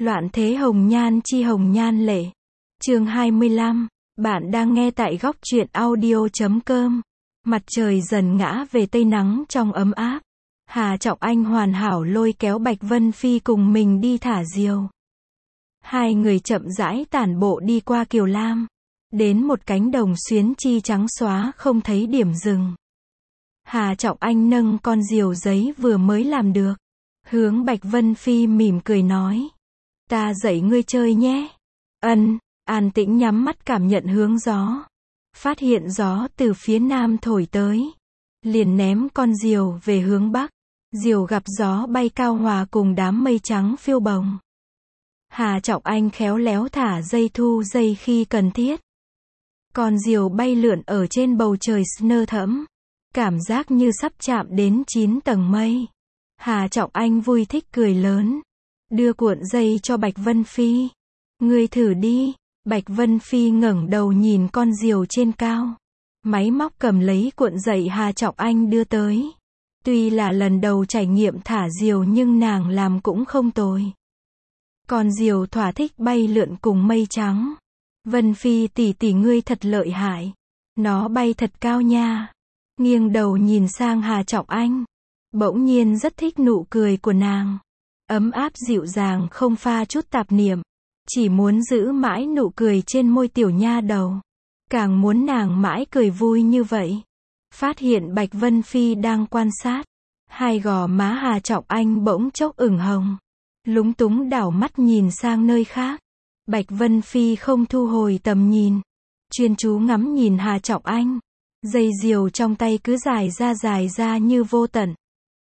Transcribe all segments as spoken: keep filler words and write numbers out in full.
Loạn thế hồng nhan chi hồng nhan lệ. Chương hai mươi lăm. Bạn đang nghe tại góc truyện audio chấm com. Mặt trời dần ngã về tây, nắng trong ấm áp. Hà Trọng Anh hoàn hảo lôi kéo Bạch Vân Phi cùng mình đi thả diều. Hai người chậm rãi tản bộ đi qua Kiều Lam. Đến một cánh đồng xuyến chi trắng xóa không thấy điểm dừng. Hà Trọng Anh nâng con diều giấy vừa mới làm được. Hướng Bạch Vân Phi mỉm cười nói. Ta dạy ngươi chơi nhé. Ân, an tĩnh nhắm mắt cảm nhận hướng gió. Phát hiện gió từ phía nam thổi tới. Liền ném con diều về hướng bắc. Diều gặp gió bay cao hòa cùng đám mây trắng phiêu bồng. Hà Trọng Anh khéo léo thả dây thu dây khi cần thiết. Con diều bay lượn ở trên bầu trời nơ thẫm. Cảm giác như sắp chạm đến chín tầng mây. Hà Trọng Anh vui thích cười lớn. Đưa cuộn dây cho Bạch Vân Phi. Ngươi thử đi. Bạch Vân Phi ngẩng đầu nhìn con diều trên cao. Máy móc cầm lấy cuộn dây Hà Trọng Anh đưa tới. Tuy là lần đầu trải nghiệm thả diều nhưng nàng làm cũng không tồi. Con diều thỏa thích bay lượn cùng mây trắng. Vân Phi tỷ tỷ ngươi thật lợi hại. Nó bay thật cao nha. Nghiêng đầu nhìn sang Hà Trọng Anh. Bỗng nhiên rất thích nụ cười của nàng. Ấm áp dịu dàng không pha chút tạp niệm. Chỉ muốn giữ mãi nụ cười trên môi tiểu nha đầu. Càng muốn nàng mãi cười vui như vậy. Phát hiện Bạch Vân Phi đang quan sát. Hai gò má Hà Trọng Anh bỗng chốc ửng hồng. Lúng túng đảo mắt nhìn sang nơi khác. Bạch Vân Phi không thu hồi tầm nhìn. Chuyên chú ngắm nhìn Hà Trọng Anh. Dây diều trong tay cứ dài ra dài ra như vô tận.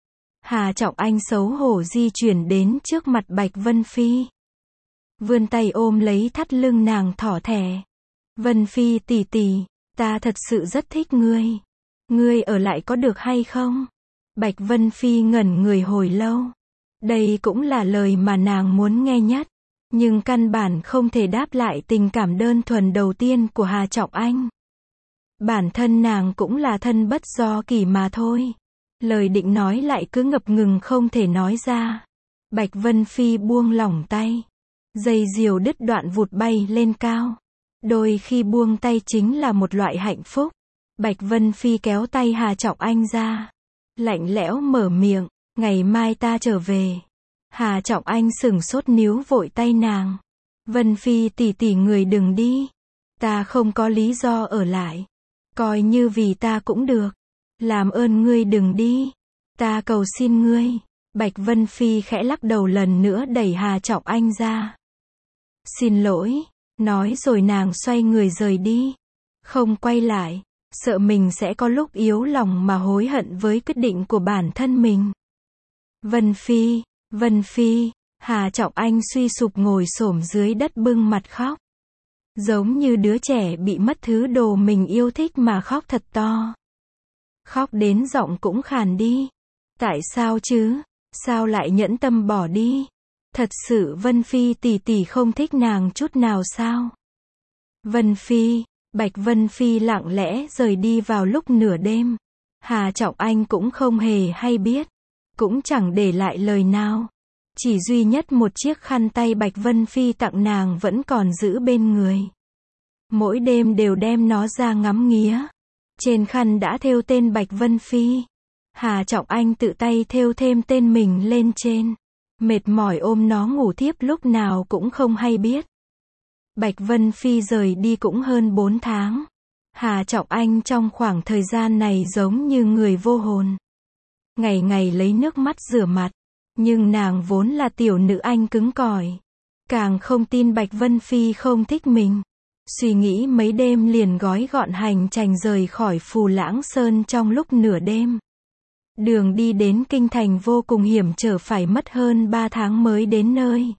Hà Trọng Anh xấu hổ di chuyển đến trước mặt Bạch Vân Phi. Vươn tay ôm lấy thắt lưng nàng thỏ thẻ. Vân Phi tỷ tỷ, ta thật sự rất thích ngươi. Ngươi ở lại có được hay không? Bạch Vân Phi ngẩn người hồi lâu. Đây cũng là lời mà nàng muốn nghe nhất. Nhưng căn bản không thể đáp lại tình cảm đơn thuần đầu tiên của Hà Trọng Anh. Bản thân nàng cũng là thân bất do kỷ mà thôi. Lời định nói lại cứ ngập ngừng không thể nói ra. Bạch Vân Phi buông lỏng tay. Dây diều đứt đoạn vụt bay lên cao. Đôi khi buông tay chính là một loại hạnh phúc. Bạch Vân Phi kéo tay Hà Trọng Anh ra. Lạnh lẽo mở miệng. Ngày mai ta trở về. Hà Trọng Anh sửng sốt níu vội tay nàng. Vân Phi tỷ tỷ người đừng đi. Ta không có lý do ở lại. Coi như vì ta cũng được. Làm ơn ngươi đừng đi. Ta cầu xin ngươi. Bạch Vân Phi khẽ lắc đầu lần nữa đẩy Hà Trọng Anh ra. Xin lỗi. Nói rồi nàng xoay người rời đi. Không quay lại. Sợ mình sẽ có lúc yếu lòng mà hối hận với quyết định của bản thân mình. Vân Phi. Vân Phi. Hà Trọng Anh suy sụp ngồi xổm dưới đất bưng mặt khóc. Giống như đứa trẻ bị mất thứ đồ mình yêu thích mà khóc thật to. Khóc đến giọng cũng khàn đi. Tại sao chứ? Sao lại nhẫn tâm bỏ đi? Thật sự Vân Phi tỷ tỷ không thích nàng chút nào sao? Vân Phi. Bạch Vân Phi lặng lẽ rời đi vào lúc nửa đêm. Hà Trọng Anh cũng không hề hay biết. Cũng chẳng để lại lời nào. Chỉ duy nhất một chiếc khăn tay Bạch Vân Phi tặng nàng vẫn còn giữ bên người. Mỗi đêm đều đem nó ra ngắm nghía. Trên khăn đã thêu tên Bạch Vân Phi. Hà Trọng Anh tự tay thêu thêm tên mình lên trên. Mệt mỏi ôm nó ngủ thiếp lúc nào cũng không hay biết. Bạch Vân Phi rời đi cũng hơn bốn tháng. Hà Trọng Anh trong khoảng thời gian này giống như người vô hồn. Ngày ngày lấy nước mắt rửa mặt. Nhưng nàng vốn là tiểu nữ anh cứng cỏi. Càng không tin Bạch Vân Phi không thích mình. Suy nghĩ mấy đêm liền gói gọn hành trình rời khỏi Phù Lãng Sơn trong lúc nửa đêm. Đường đi đến kinh thành vô cùng hiểm trở, phải mất hơn ba tháng mới đến nơi.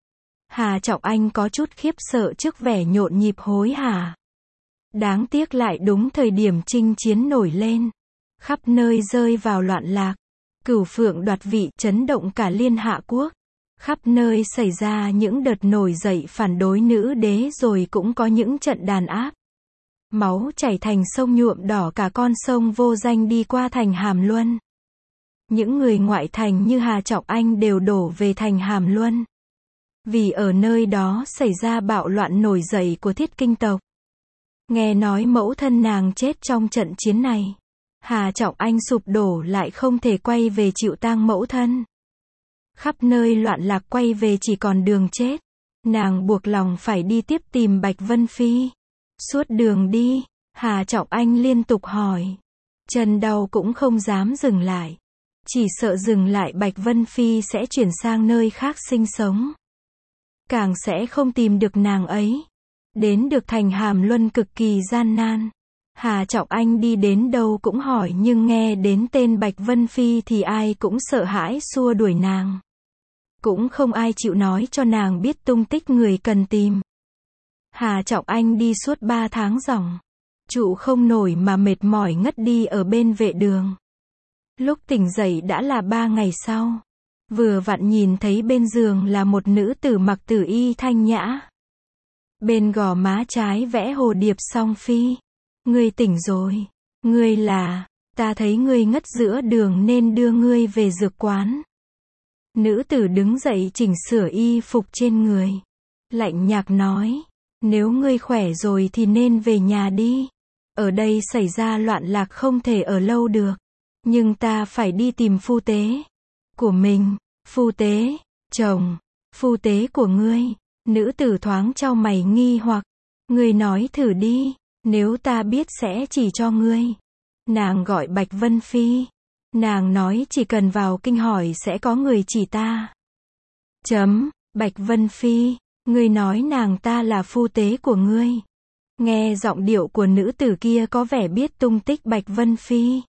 Hà Trọng Anh có chút khiếp sợ trước vẻ nhộn nhịp hối hả. Đáng tiếc lại đúng thời điểm chinh chiến nổi lên. Khắp nơi rơi vào loạn lạc. Cửu Phượng đoạt vị chấn động cả Liên Hạ Quốc. Khắp nơi xảy ra những đợt nổi dậy phản đối nữ đế rồi cũng có những trận đàn áp. Máu chảy thành sông nhuộm đỏ cả con sông vô danh đi qua thành Hàm Luân. Những người ngoại thành như Hà Trọng Anh đều đổ về thành Hàm Luân. Vì ở nơi đó xảy ra bạo loạn nổi dậy của Thiết Kinh tộc. Nghe nói mẫu thân nàng chết trong trận chiến này. Hà Trọng Anh sụp đổ lại không thể quay về chịu tang mẫu thân. Khắp nơi loạn lạc quay về chỉ còn đường chết. Nàng buộc lòng phải đi tiếp tìm Bạch Vân Phi. Suốt đường đi, Hà Trọng Anh liên tục hỏi. Chân đau cũng không dám dừng lại. Chỉ sợ dừng lại Bạch Vân Phi sẽ chuyển sang nơi khác sinh sống. Càng sẽ không tìm được nàng ấy. Đến được thành Hàm Luân cực kỳ gian nan. Hà Trọng Anh đi đến đâu cũng hỏi nhưng nghe đến tên Bạch Vân Phi thì ai cũng sợ hãi xua đuổi nàng. Cũng không ai chịu nói cho nàng biết tung tích người cần tìm. Hà Trọng Anh đi suốt ba tháng ròng. Trụ không nổi mà mệt mỏi ngất đi ở bên vệ đường. Lúc tỉnh dậy đã là ba ngày sau. Vừa vặn nhìn thấy bên giường là một nữ tử mặc tử y thanh nhã. Bên gò má trái vẽ hồ điệp song phi. Ngươi tỉnh rồi. Ngươi là, ta thấy ngươi ngất giữa đường nên đưa ngươi về dược quán. Nữ tử đứng dậy chỉnh sửa y phục trên người. Lạnh nhạt nói, nếu ngươi khỏe rồi thì nên về nhà đi. Ở đây xảy ra loạn lạc không thể ở lâu được. Nhưng ta phải đi tìm phu tế của mình. Phu tế, chồng, phu tế của ngươi. Nữ tử thoáng chau mày nghi hoặc. Ngươi nói thử đi, nếu ta biết sẽ chỉ cho ngươi. Nàng gọi Bạch Vân Phi. Nàng nói chỉ cần vào kinh hỏi sẽ có người chỉ ta. Chấm, Bạch Vân Phi, ngươi nói nàng ta là phu tế của ngươi. Nghe giọng điệu của nữ tử kia có vẻ biết tung tích Bạch Vân Phi.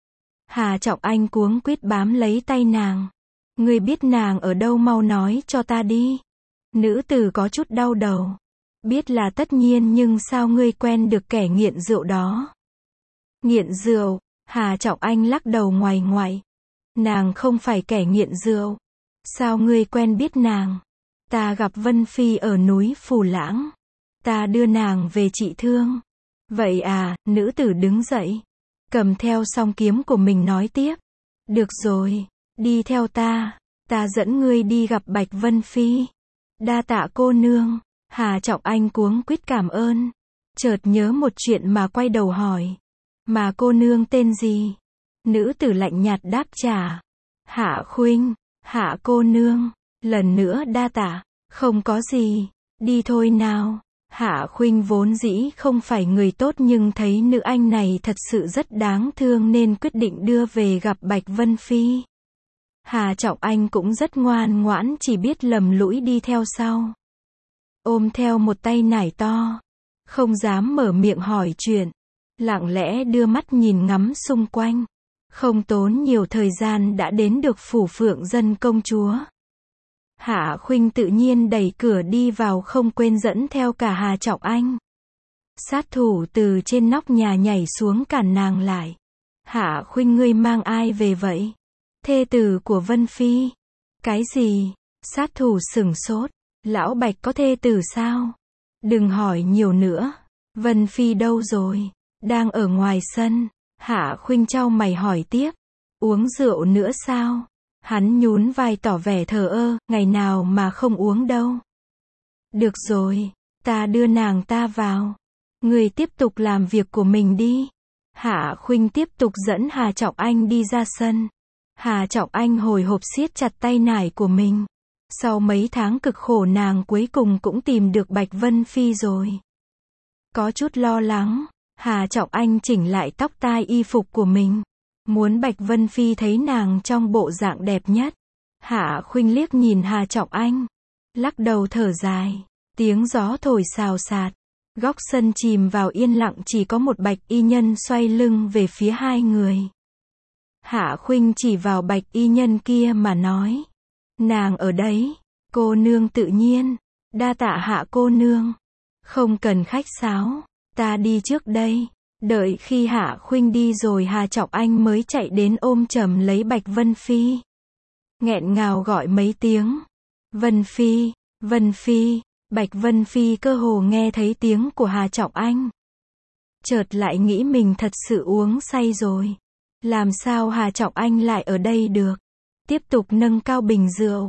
Hà Trọng Anh cuống quýt bám lấy tay nàng. Ngươi biết nàng ở đâu mau nói cho ta đi. Nữ tử có chút đau đầu. Biết là tất nhiên nhưng sao ngươi quen được kẻ nghiện rượu đó? Nghiện rượu, Hà Trọng Anh lắc đầu ngoài ngoại. Nàng không phải kẻ nghiện rượu. Sao ngươi quen biết nàng? Ta gặp Vân Phi ở núi Phù Lãng. Ta đưa nàng về trị thương. Vậy à, nữ tử đứng dậy. Cầm theo song kiếm của mình nói tiếp. Được rồi, đi theo ta. Ta dẫn ngươi đi gặp Bạch Vân Phi. Đa tạ cô nương. Hà Trọng Anh cuống quýt cảm ơn. Chợt nhớ một chuyện mà quay đầu hỏi. Mà cô nương tên gì? Nữ tử lạnh nhạt đáp trả. Hạ Khuynh. Hạ cô nương. Lần nữa đa tạ. Không có gì. Đi thôi nào. Hạ Khuynh vốn dĩ không phải người tốt nhưng thấy nữ anh này thật sự rất đáng thương nên quyết định đưa về gặp Bạch Vân Phi. Hà Trọng Anh cũng rất ngoan ngoãn chỉ biết lầm lũi đi theo sau. Ôm theo một tay nải to. Không dám mở miệng hỏi chuyện. Lặng lẽ đưa mắt nhìn ngắm xung quanh. Không tốn nhiều thời gian đã đến được phủ Phượng Dân công chúa. Hạ Khuynh tự nhiên đẩy cửa đi vào không quên dẫn theo cả Hà Trọng Anh. Sát thủ từ trên nóc nhà nhảy xuống cản nàng lại. Hạ Khuynh ngươi mang ai về vậy? Thê tử của Vân Phi. Cái gì? Sát thủ sửng sốt. Lão Bạch có thê tử sao? Đừng hỏi nhiều nữa. Vân Phi đâu rồi? Đang ở ngoài sân. Hạ Khuynh chau mày hỏi tiếp. Uống rượu nữa sao? Hắn nhún vai tỏ vẻ thờ ơ, ngày nào mà không uống đâu. Được rồi, ta đưa nàng ta vào. Người tiếp tục làm việc của mình đi. Hạ Khuynh tiếp tục dẫn Hà Trọng Anh đi ra sân. Hà Trọng Anh hồi hộp siết chặt tay nải của mình. Sau mấy tháng cực khổ nàng cuối cùng cũng tìm được Bạch Vân Phi rồi. Có chút lo lắng, Hà Trọng Anh chỉnh lại tóc tai y phục của mình. Muốn Bạch Vân Phi thấy nàng trong bộ dạng đẹp nhất. Hạ Khuynh liếc nhìn Hà Trọng Anh. Lắc đầu thở dài. Tiếng gió thổi xào xạc. Góc sân chìm vào yên lặng chỉ có một bạch y nhân xoay lưng về phía hai người. Hạ Khuynh chỉ vào bạch y nhân kia mà nói. Nàng ở đấy. Cô nương tự nhiên. Đa tạ Hạ cô nương. Không cần khách sáo. Ta đi trước đây. Đợi khi Hạ Khuynh đi rồi Hà Trọng Anh mới chạy đến ôm chầm lấy Bạch Vân Phi. Nghẹn ngào gọi mấy tiếng. Vân Phi, Vân Phi, Bạch Vân Phi cơ hồ nghe thấy tiếng của Hà Trọng Anh. Chợt lại nghĩ mình thật sự uống say rồi. Làm sao Hà Trọng Anh lại ở đây được? Tiếp tục nâng cao bình rượu.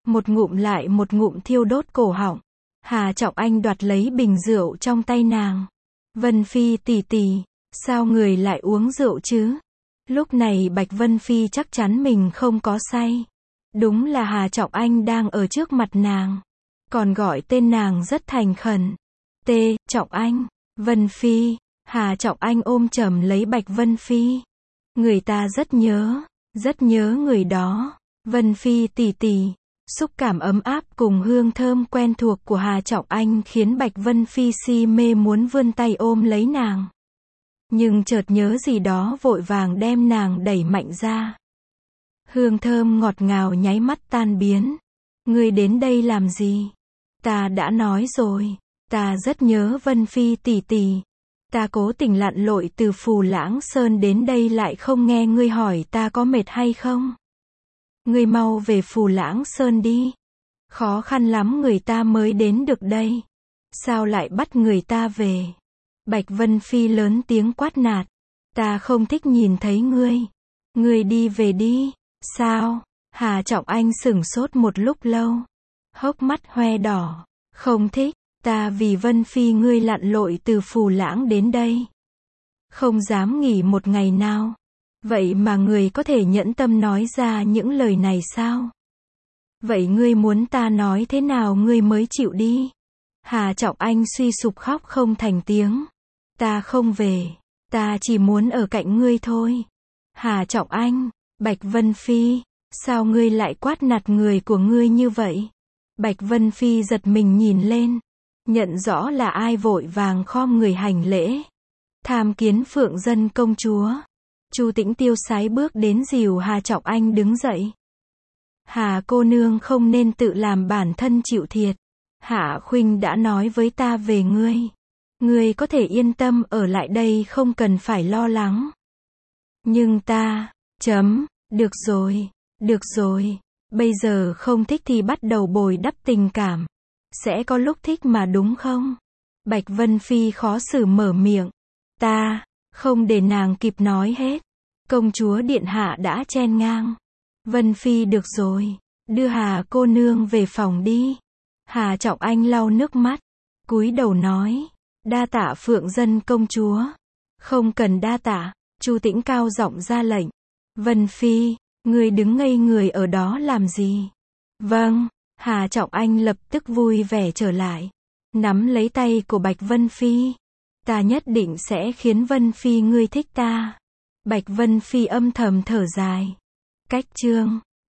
Một ngụm lại một ngụm thiêu đốt cổ họng. Hà Trọng Anh đoạt lấy bình rượu trong tay nàng. Vân Phi tỷ tỷ, sao người lại uống rượu chứ? Lúc này Bạch Vân Phi chắc chắn mình không có say. Đúng là Hà Trọng Anh đang ở trước mặt nàng. Còn gọi tên nàng rất thành khẩn. T. Trọng Anh, Vân Phi. Hà Trọng Anh ôm chầm lấy Bạch Vân Phi. Người ta rất nhớ, rất nhớ người đó. Vân Phi tỷ tỷ. Xúc cảm ấm áp cùng hương thơm quen thuộc của Hà Trọng Anh khiến Bạch Vân Phi si mê muốn vươn tay ôm lấy nàng. Nhưng chợt nhớ gì đó vội vàng đem nàng đẩy mạnh ra. Hương thơm ngọt ngào nháy mắt tan biến. Ngươi đến đây làm gì? Ta đã nói rồi, ta rất nhớ Vân Phi tỷ tỷ. Ta cố tình lặn lội từ Phù Lãng Sơn đến đây lại không nghe ngươi hỏi ta có mệt hay không. Ngươi mau về Phù Lãng Sơn đi. Khó khăn lắm người ta mới đến được đây. Sao lại bắt người ta về? Bạch Vân Phi lớn tiếng quát nạt. Ta không thích nhìn thấy ngươi. Ngươi đi về đi. Sao? Hà Trọng Anh sửng sốt một lúc lâu. Hốc mắt hoe đỏ. Không thích. Ta vì Vân Phi ngươi lặn lội từ Phù Lãng đến đây. Không dám nghỉ một ngày nào. Vậy mà người có thể nhẫn tâm nói ra những lời này sao? Vậy ngươi muốn ta nói thế nào ngươi mới chịu đi? Hà Trọng Anh suy sụp khóc không thành tiếng. Ta không về. Ta chỉ muốn ở cạnh ngươi thôi. Hà Trọng Anh, Bạch Vân Phi, sao ngươi lại quát nạt người của ngươi như vậy? Bạch Vân Phi giật mình nhìn lên. Nhận rõ là ai vội vàng khom người hành lễ. Tham kiến Phượng Dân công chúa. Chu Tĩnh tiêu sái bước đến dìu Hà Trọng Anh đứng dậy. Hà cô nương không nên tự làm bản thân chịu thiệt. Hạ Khuynh đã nói với ta về ngươi. Ngươi có thể yên tâm ở lại đây không cần phải lo lắng. Nhưng ta, chấm, được rồi, được rồi. Bây giờ không thích thì bắt đầu bồi đắp tình cảm. Sẽ có lúc thích mà đúng không? Bạch Vân Phi khó xử mở miệng. Ta, không để nàng kịp nói hết. Công chúa điện hạ đã chen ngang. Vân Phi được rồi. Đưa Hà cô nương về phòng đi. Hà Trọng Anh lau nước mắt. Cúi đầu nói. Đa tạ Phượng Dân công chúa. Không cần đa tạ. Chu Tĩnh cao giọng ra lệnh. Vân Phi, ngươi đứng ngây người ở đó làm gì? Vâng. Hà Trọng Anh lập tức vui vẻ trở lại. Nắm lấy tay của Bạch Vân Phi. Ta nhất định sẽ khiến Vân Phi ngươi thích ta. Bạch Vân Phi âm thầm thở dài. Cách chương